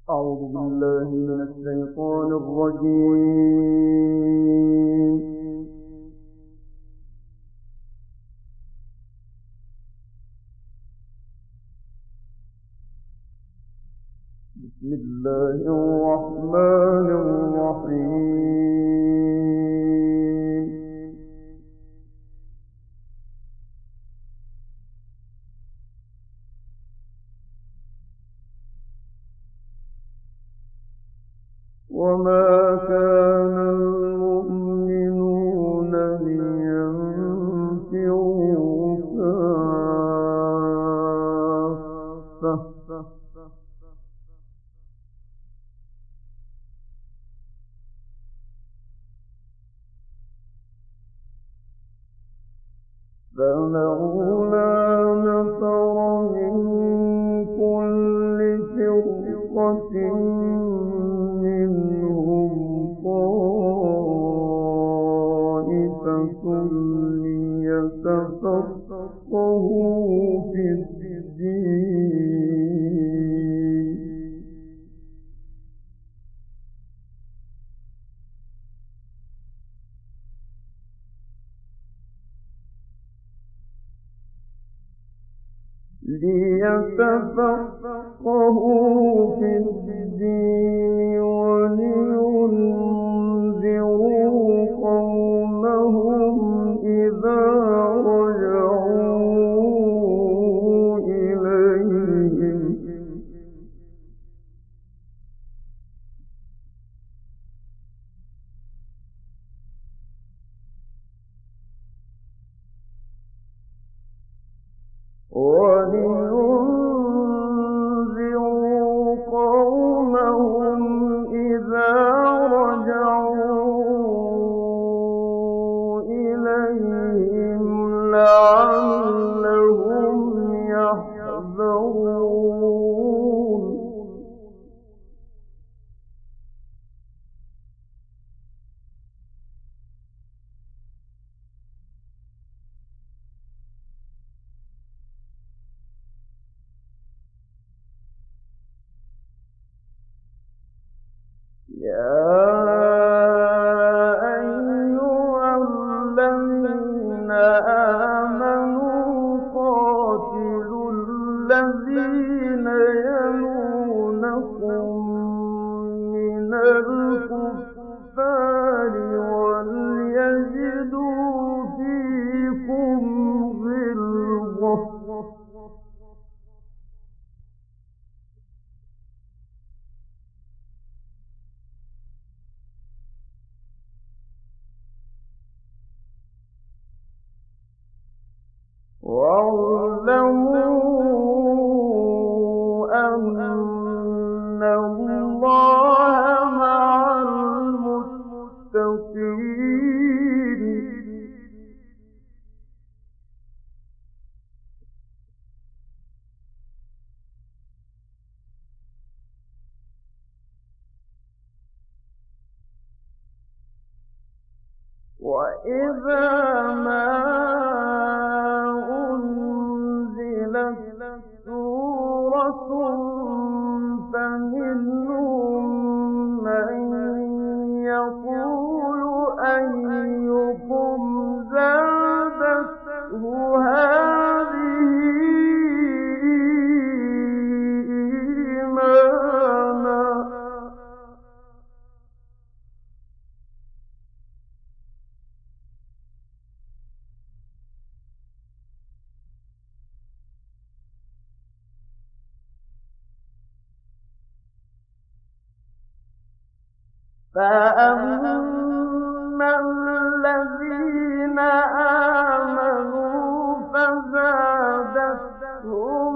أعوذ بالله من الشيطان الرجيم. بسم الله الرحمن الرحيم. وما كان المؤمنون لينفروا كافة فلولا نفر من كل فرقة منهم طائفة ليتفقهوا في الدين ولينذروا قومهم إذا رجعوا إليهم لعلهم يحذرون يا أيها الذين آمنوا قاتلوا الذين يلونكم من الكفار وليجدوا فيكم غلظة واعلموا أن الله مع المتقين وإذا ما أنزلت سورة فمنهم من يقول أيكم زادته هذه إيمانا فأما الذين آمنوا فزادتهم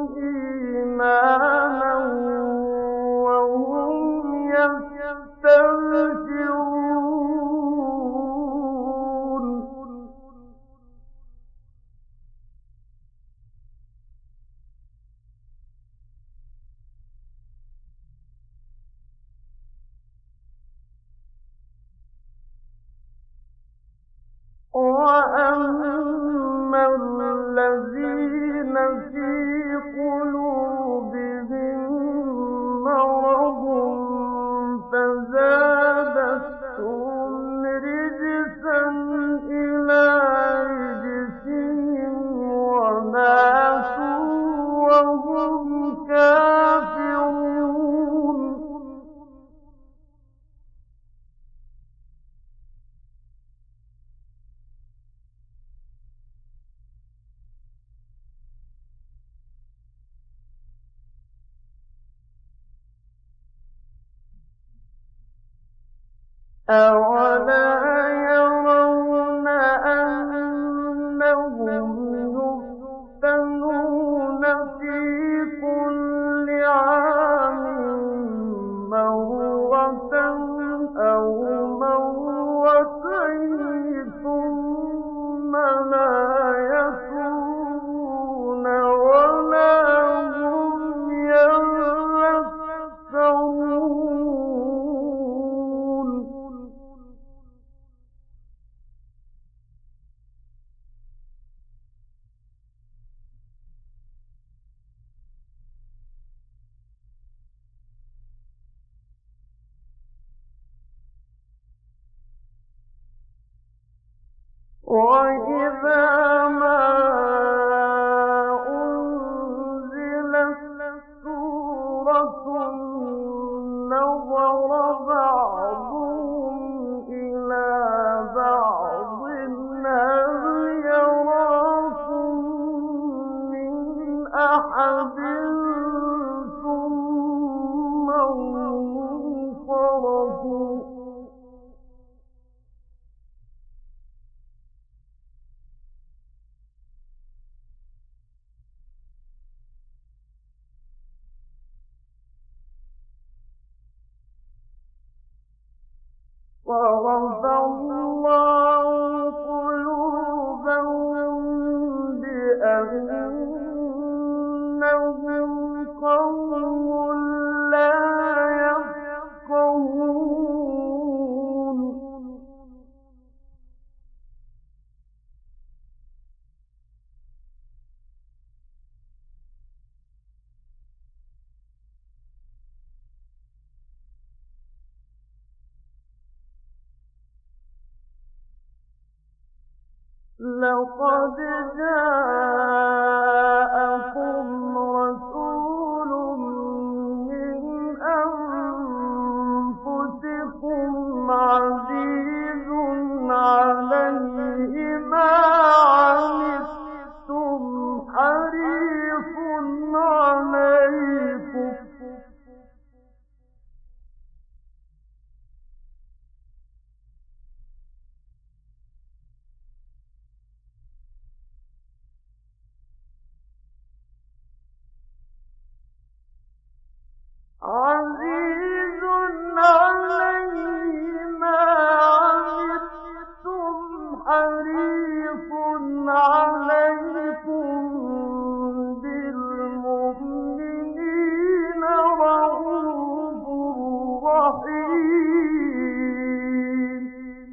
إيمانا وهم يستبشرون وأما الذين في قلوبهم مرض أَوَلَا يَرَوْنَ أَنَّهُمْ يُفْتَنُونَ فِي كُلِّ عَامٍ مَّرَّةً أَوْ مَرَّتَيْنِ ثُمَّ لَا يَتُوبُونَ وَلَا هُمْ يَذَّكَّرُونَ وَإِذَا مَا أُنزِلَتْ سُورَةٌ نَّظَرَ بَعْضُهُمْ إِلَىٰ بَعْضٍ هَلْ يَرَاكُم مِّنْ أَحَدٍ ثُمَّ انصَرَفُوا صَرَفَ اللَّهُ قُلُوبَهُم بِأَنَّهُمْ قَوْمٌ لَّا يَفْقَهُونَ لَقَدْ جَاءَكُمْ رَسُولٌ مِّنْ أَنفُسِكُمْ عَزِيزٌ عَلَيْهِ مَا عَنِتُّمْ حَرِيصٌ عَلَيْكُمْ عَزِيزٌ عَلَيْهِ مَا عَنِتُّمْ حَرِيصٌ عَلَيْكُم بِالْمُؤْمِنِينَ رَءُوفٌ رَّحِيمٌ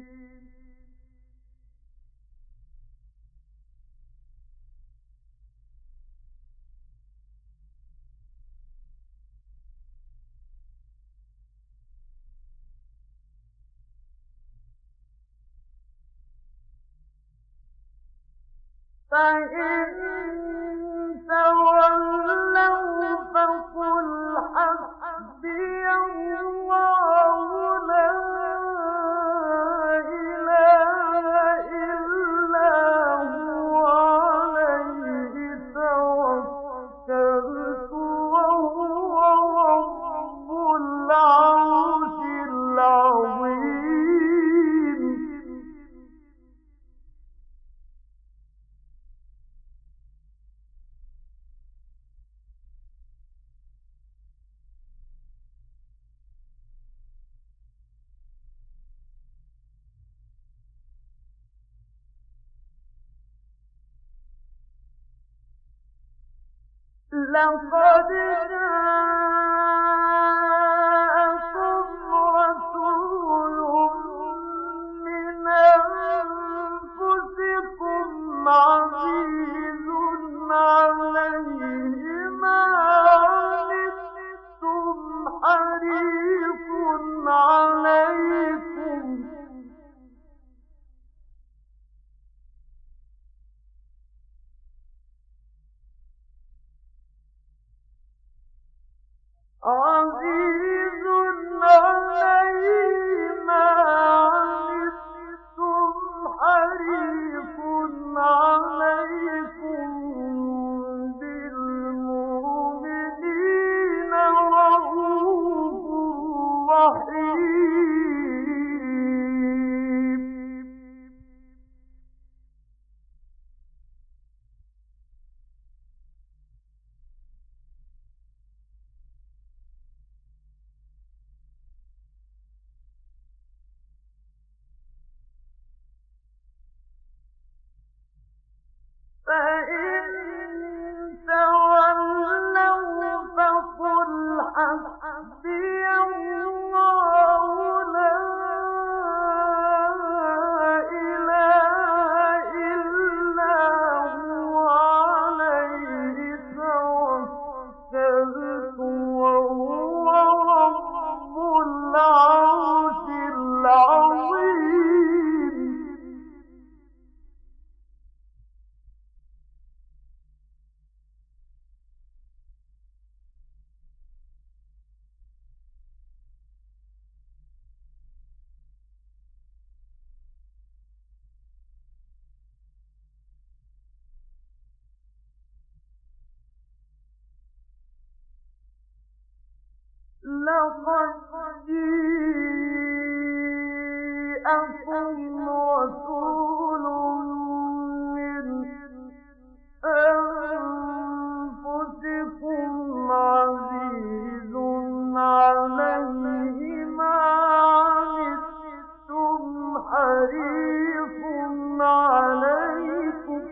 فَإِن تَوَلَّوْا فَقُلْ حَسْبِيَ اللَّهُ لَا إِلَٰهَ إِلَّا هُوَ عَلَيْهِ تَوَكَّلْتُ وَهُوَ رَبُّ الْعَرْشِ الْعَظِيمِ لَقَدْ جَاءَكُمْ رَسُولٌ مِّنْ أَنفُسِكُمْ عَزِيزٌ عَلَيْهِ مَا عَنِتُّمْ حَرِيصٌ عَلَيْكُمْ لقد جاءكم رسول من أنفسكم عزيز عليه ما عنتم حريص عليكم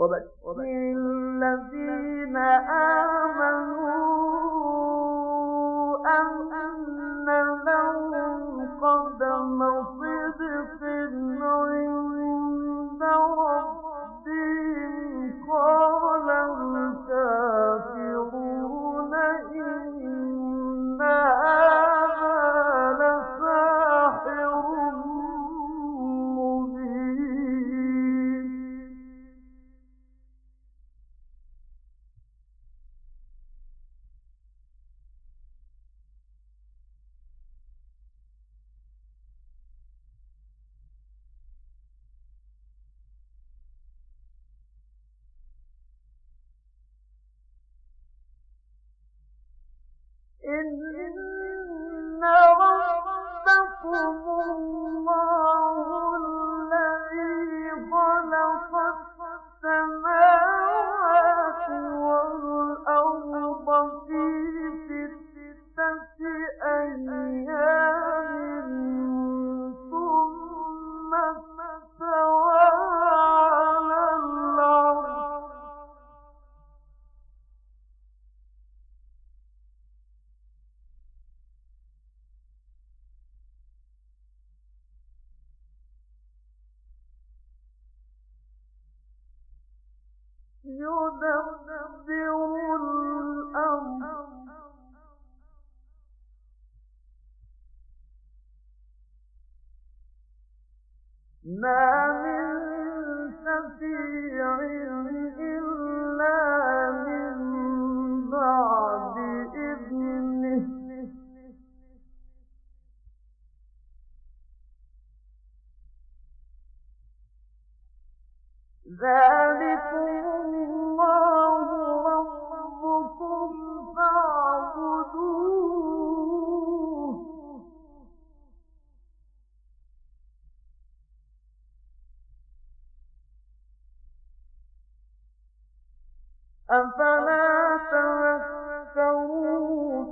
وبشر الذين آمنوا أن لهم قدم صدق عند ربهم. قال الكافرون إن هذا لساحر مبين. إن ربكم الله الذي خلق السماوات والأرض في 6 أيام ثم استوى على العرش يدبر الأمر ما من شفيع إلا من بعد إذنه ذلكم الله ربكم فاعبدوه أفلا تذكرون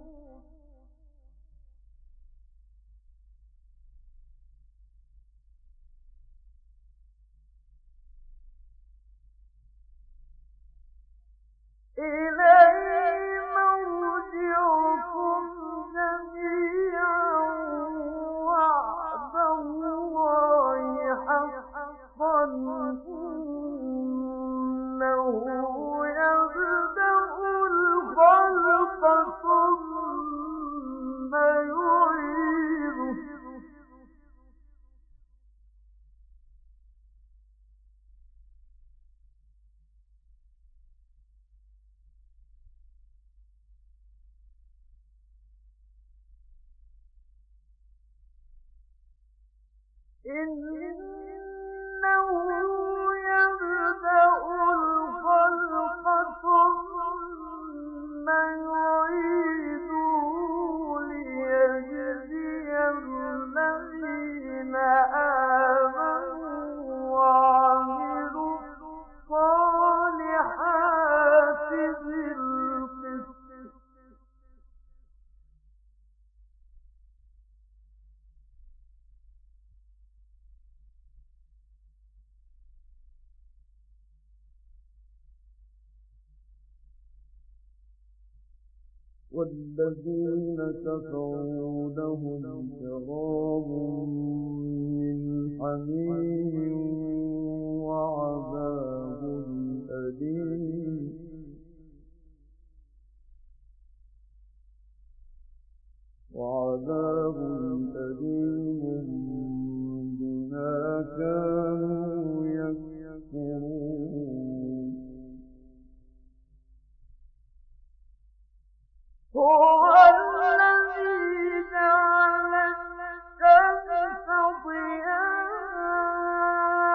إليه مرجعكم جميعا وعد الله حقا إنه يبدأ الخلق ثم يعيده إنه يبدأ الخلق ثم يعيده ليجزي الذين آمنوا وعملوا الصالحات بالقسط والذين كفروا لهم شراب من حميم وعذاب أليم بما كانوا يكفرون هو الذي جعل الشمس ضياء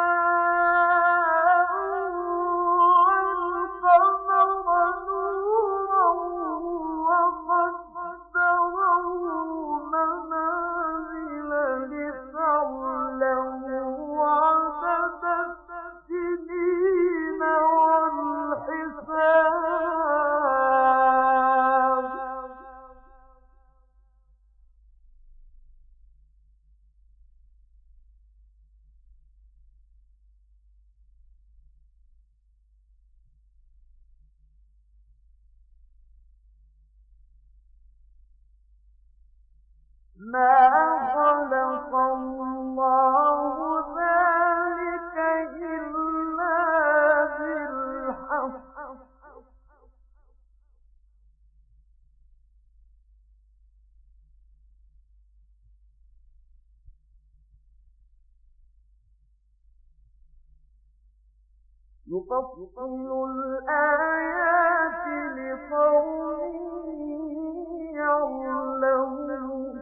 ما خلق الله ذلك إلا بالحق يفصل الآيات لقوم يعلمون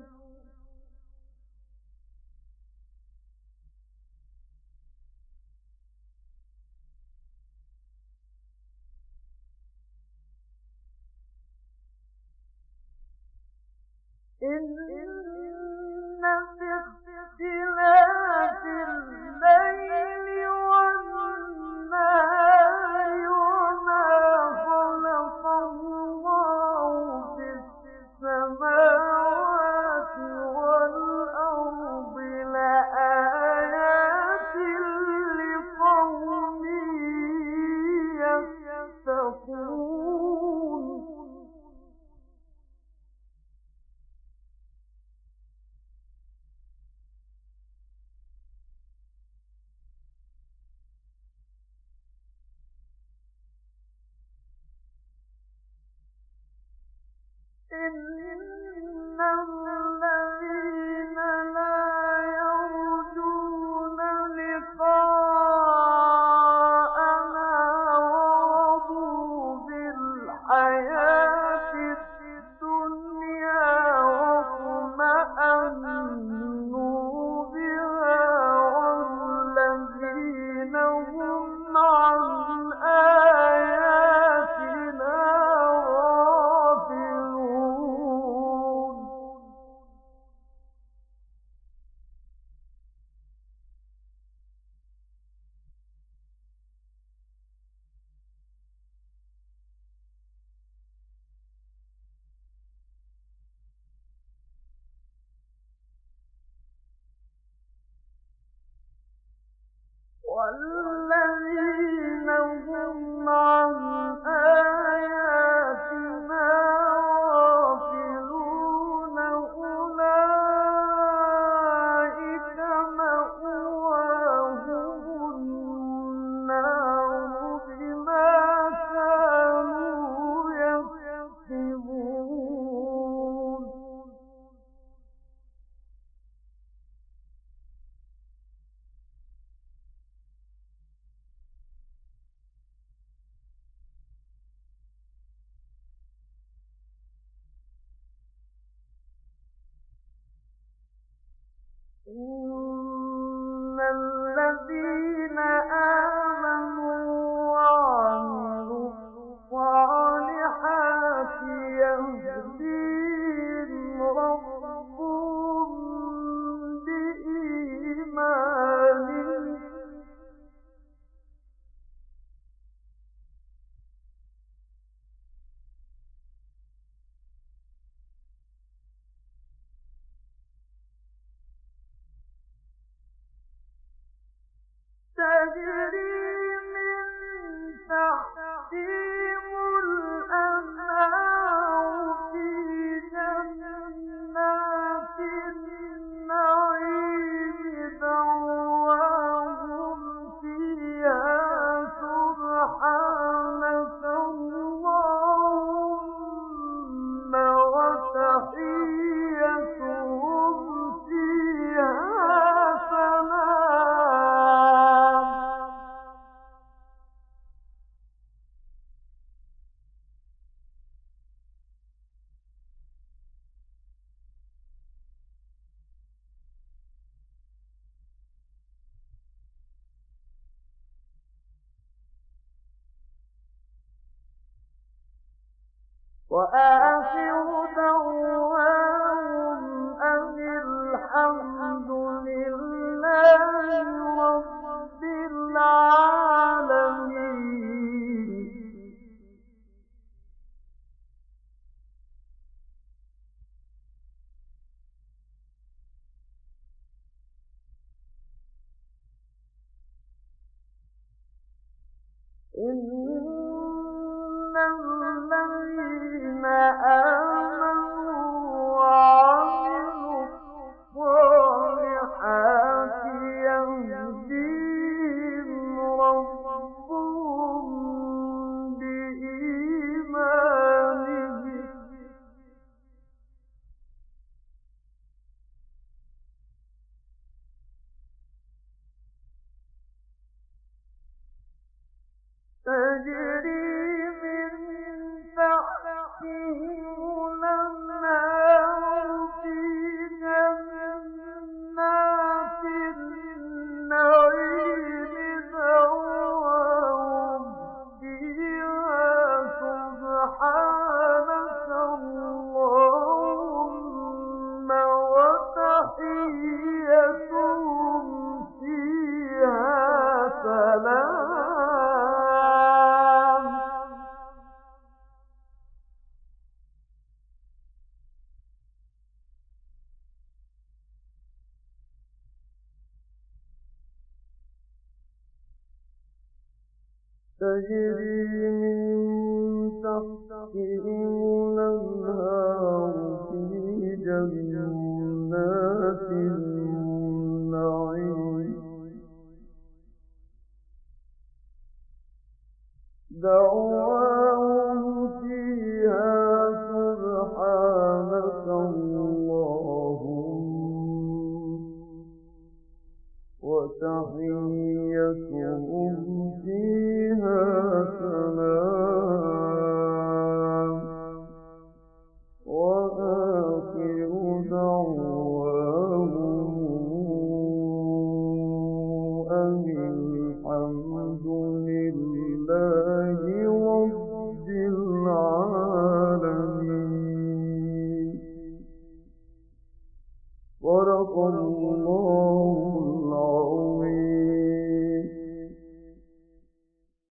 إن في اختلاف الليل والنهار وما خلق الله في السماوات والأرض لآيات لقوم يتقون إن الذين لا يرجون لقاءنا ورضوا بالحياة الدنيا واطمأنوا بها والذين هم عن آياتنا غافلون والذين هم عن آياتنا غافلون أولئك مأواهم النار بما كانوا يكسبون إن الذين آمنوا وعملوا الصالحات يهديهم ربهم بإيمانهم تجري من تحتهم الأنهار في جنات النعيم دعواهم فيها سبحانك اللهم وتحيتهم فيها سلام وآخر دعواهم أن الحمد لله رب العالمين إن الذين آمنوا تجري من تحتهم الأنهار في جنات النعيم دعواهم فيها سبحانك اللهم وتحيتهم فيها سلام وآخر دعواهم أن الحمد لله رب العالمين. صدق الله